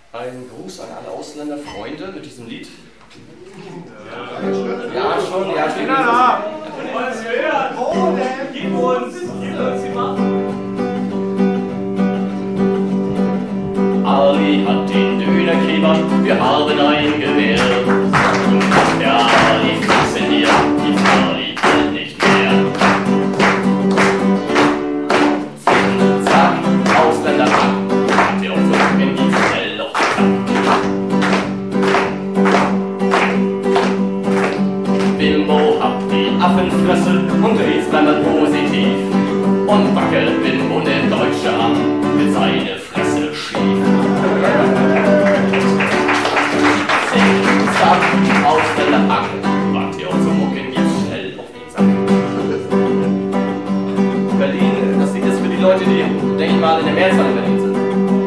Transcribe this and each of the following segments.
Ein Gruß an alle Ausländerfreunde mit diesem Lied. Ja, schon, ja, schon. Ja, was wert? Oh, gib uns die Macht. Ali hat den Dönerkeber, wir haben ein Gewehr. Der Ali funktioniert, die Ali will nicht mehr. Zack, Ausländerpack, habt ihr auch so in die schnell auf den Sack. Bimbo hat die Affenfresse und dreht's dann positiv. Und wackelt Bimbo den Deutsche an mit seiner Fresse schief. Zack, Ausländerpack, wagt ihr auch so mucken, jetzt schnell auf den Sack. Berlin, das Lied ist für die Leute, die, denke ich mal, in der Mehrzahl in Berlin sind.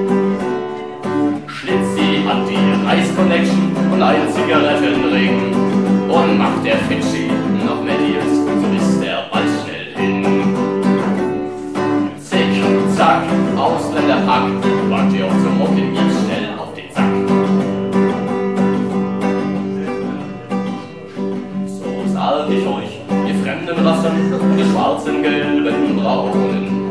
Schlitzi hat die Reis-Connection und einen Zigarettenring. Und macht der Fidschi noch mehr Deals, so ist der bald schnell hin. Zick, zack, Ausländerpack, wagt ihr auch so mucken, jetzt schnell auf den Sack. So sag ich euch, ihr fremden Rassen, ihr schwarzen, gelben, braunen,